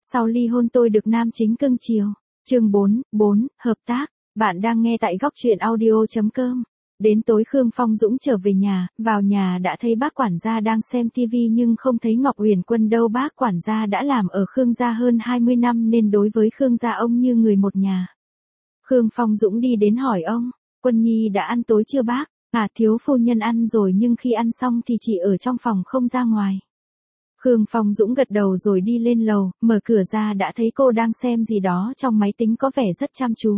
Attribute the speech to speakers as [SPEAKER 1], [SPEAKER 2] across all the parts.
[SPEAKER 1] Sau ly hôn tôi được nam chính cưng chiều. Chương 4, hợp tác. Bạn đang nghe tại góc truyện audio.com. Đến tối Khương Phong Dũng trở về nhà, vào nhà đã thấy bác quản gia đang xem TV nhưng không thấy Ngọc Uyển Quân đâu. Bác quản gia đã làm ở Khương gia hơn 20 năm nên đối với Khương gia ông như người một nhà. Khương Phong Dũng đi đến hỏi ông, Quân Nhi đã ăn tối chưa bác? Thiếu phu nhân ăn rồi nhưng khi ăn xong thì chỉ ở trong phòng không ra ngoài. Khương Phong Dũng gật đầu rồi đi lên lầu, mở cửa ra đã thấy cô đang xem gì đó trong máy tính có vẻ rất chăm chú.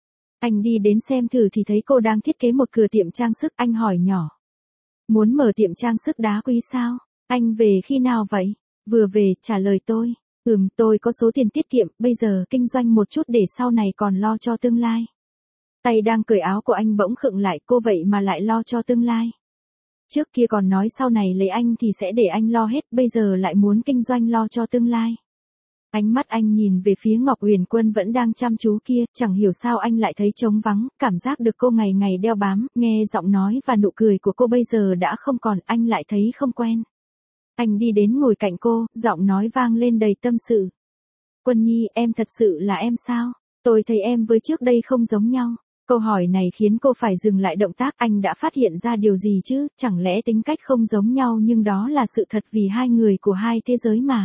[SPEAKER 1] Anh đi đến xem thử thì thấy cô đang thiết kế một cửa tiệm trang sức. Anh hỏi nhỏ. Muốn mở tiệm trang sức đá quý sao? Anh về khi nào vậy? Vừa về, trả lời tôi. Tôi có số tiền tiết kiệm, bây giờ kinh doanh một chút để sau này còn lo cho tương lai. Tay đang cởi áo của anh bỗng khựng lại, cô vậy mà lại lo cho tương lai. Trước kia còn nói sau này lấy anh thì sẽ để anh lo hết, bây giờ lại muốn kinh doanh lo cho tương lai. Ánh mắt anh nhìn về phía Ngọc Uyển Quân vẫn đang chăm chú kia, chẳng hiểu sao anh lại thấy trống vắng, cảm giác được cô ngày ngày đeo bám, nghe giọng nói và nụ cười của cô bây giờ đã không còn, anh lại thấy không quen. Anh đi đến ngồi cạnh cô, giọng nói vang lên đầy tâm sự. Quân Nhi, em thật sự là em sao? Tôi thấy em với trước đây không giống nhau. Câu hỏi này khiến cô phải dừng lại động tác. Anh đã phát hiện ra điều gì chứ, chẳng lẽ tính cách không giống nhau nhưng đó là sự thật vì hai người của hai thế giới mà.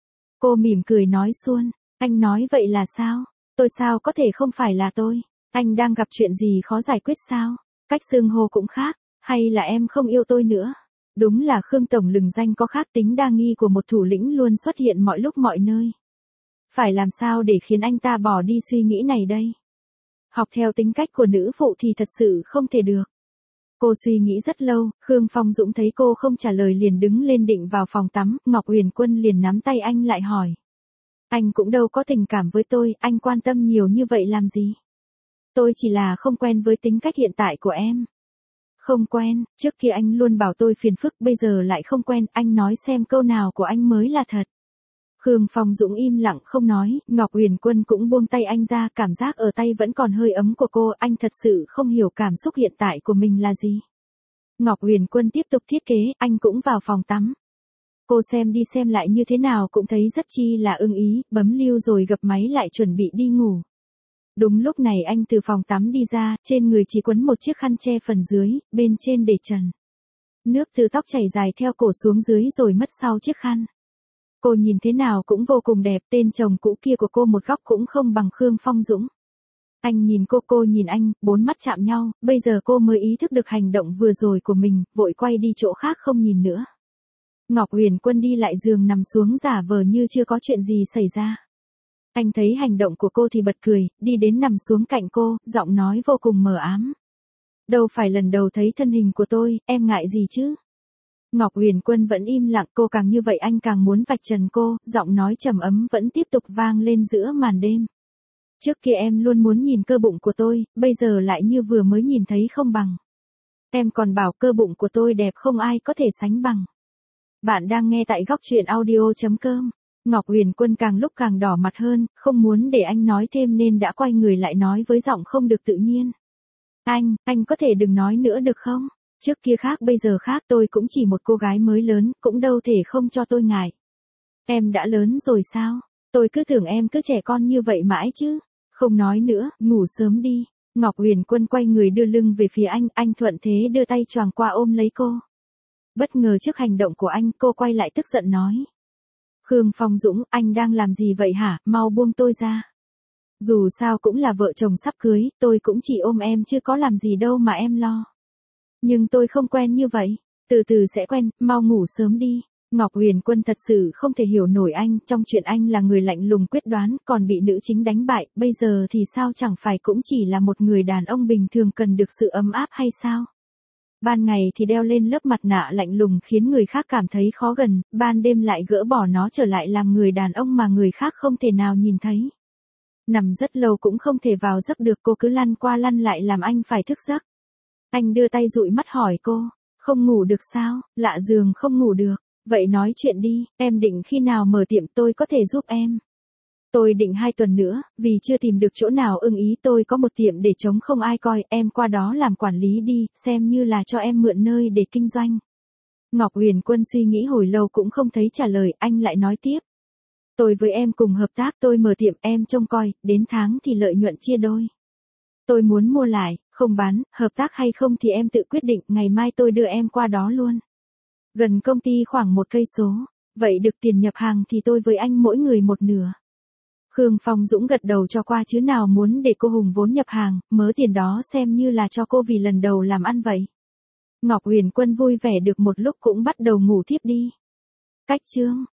[SPEAKER 1] Cô mỉm cười nói suôn, anh nói vậy là sao? Tôi sao có thể không phải là tôi? Anh đang gặp chuyện gì khó giải quyết sao? Cách xưng hô cũng khác, hay là em không yêu tôi nữa? Đúng là Khương Tổng lừng danh có khác, tính đa nghi của một thủ lĩnh luôn xuất hiện mọi lúc mọi nơi. Phải làm sao để khiến anh ta bỏ đi suy nghĩ này đây? Học theo tính cách của nữ phụ thì thật sự không thể được. Cô suy nghĩ rất lâu, Khương Phong Dũng thấy cô không trả lời liền đứng lên định vào phòng tắm, Ngọc Uyển Quân liền nắm tay anh lại hỏi. Anh cũng đâu có tình cảm với tôi, anh quan tâm nhiều như vậy làm gì? Tôi chỉ là không quen với tính cách hiện tại của em. Không quen, trước kia anh luôn bảo tôi phiền phức, bây giờ lại không quen, anh nói xem câu nào của anh mới là thật. Khương Phong Dũng im lặng không nói, Ngọc Uyển Quân cũng buông tay anh ra, cảm giác ở tay vẫn còn hơi ấm của cô, anh thật sự không hiểu cảm xúc hiện tại của mình là gì. Ngọc Uyển Quân tiếp tục thiết kế, anh cũng vào phòng tắm. Cô xem đi xem lại như thế nào cũng thấy rất chi là ưng ý, bấm lưu rồi gập máy lại chuẩn bị đi ngủ. Đúng lúc này anh từ phòng tắm đi ra, trên người chỉ quấn một chiếc khăn che phần dưới, bên trên để trần. Nước từ tóc chảy dài theo cổ xuống dưới rồi mất sau chiếc khăn. Cô nhìn thế nào cũng vô cùng đẹp, tên chồng cũ kia của cô một góc cũng không bằng Khương Phong Dũng. Anh nhìn cô nhìn anh, bốn mắt chạm nhau, bây giờ cô mới ý thức được hành động vừa rồi của mình, vội quay đi chỗ khác không nhìn nữa. Ngọc Uyển Quân đi lại giường nằm xuống giả vờ như chưa có chuyện gì xảy ra. Anh thấy hành động của cô thì bật cười, đi đến nằm xuống cạnh cô, giọng nói vô cùng mờ ám. Đâu phải lần đầu thấy thân hình của tôi, em ngại gì chứ? Ngọc Uyển Quân vẫn im lặng, cô càng như vậy anh càng muốn vạch trần cô, giọng nói trầm ấm vẫn tiếp tục vang lên giữa màn đêm. Trước kia em luôn muốn nhìn cơ bụng của tôi, bây giờ lại như vừa mới nhìn thấy không bằng. Em còn bảo cơ bụng của tôi đẹp không ai có thể sánh bằng. Bạn đang nghe tại góc truyện audio.com. Ngọc Uyển Quân càng lúc càng đỏ mặt hơn, không muốn để anh nói thêm nên đã quay người lại nói với giọng không được tự nhiên. Anh có thể đừng nói nữa được không? Trước kia khác bây giờ khác, tôi cũng chỉ một cô gái mới lớn, cũng đâu thể không cho tôi ngại. Em đã lớn rồi sao? Tôi cứ tưởng em cứ trẻ con như vậy mãi chứ. Không nói nữa, ngủ sớm đi. Ngọc Uyển Quân quay người đưa lưng về phía anh thuận thế đưa tay choàng qua ôm lấy cô. Bất ngờ trước hành động của anh, cô quay lại tức giận nói. Khương Phong Dũng, anh đang làm gì vậy hả, mau buông tôi ra. Dù sao cũng là vợ chồng sắp cưới, tôi cũng chỉ ôm em chứ có làm gì đâu mà em lo. Nhưng tôi không quen như vậy, từ từ sẽ quen, mau ngủ sớm đi. Ngọc Uyển Quân thật sự không thể hiểu nổi anh, trong chuyện anh là người lạnh lùng quyết đoán, còn bị nữ chính đánh bại, bây giờ thì sao chẳng phải cũng chỉ là một người đàn ông bình thường cần được sự ấm áp hay sao? Ban ngày thì đeo lên lớp mặt nạ lạnh lùng khiến người khác cảm thấy khó gần, ban đêm lại gỡ bỏ nó trở lại làm người đàn ông mà người khác không thể nào nhìn thấy. Nằm rất lâu cũng không thể vào giấc được, cô cứ lăn qua lăn lại làm anh phải thức giấc. Anh đưa tay dụi mắt hỏi cô, không ngủ được sao? Lạ giường không ngủ được, vậy nói chuyện đi, em định khi nào mở tiệm tôi có thể giúp em. Tôi định 2 tuần nữa, vì chưa tìm được chỗ nào ưng ý, tôi có một tiệm để trống không ai coi, em qua đó làm quản lý đi, xem như là cho em mượn nơi để kinh doanh. Ngọc Uyển Quân suy nghĩ hồi lâu cũng không thấy trả lời, anh lại nói tiếp. Tôi với em cùng hợp tác, tôi mở tiệm em trông coi, đến tháng thì lợi nhuận chia đôi. Tôi muốn mua lại, không bán, hợp tác hay không thì em tự quyết định, ngày mai tôi đưa em qua đó luôn. Gần công ty khoảng 1 cây số. Vậy được, tiền nhập hàng thì tôi với anh mỗi người một nửa. Khương Phong Dũng gật đầu cho qua chứ nào muốn để cô hùng vốn nhập hàng, mớ tiền đó xem như là cho cô vì lần đầu làm ăn vậy. Ngọc Huyền Quân vui vẻ được một lúc cũng bắt đầu ngủ thiếp đi. Cách chương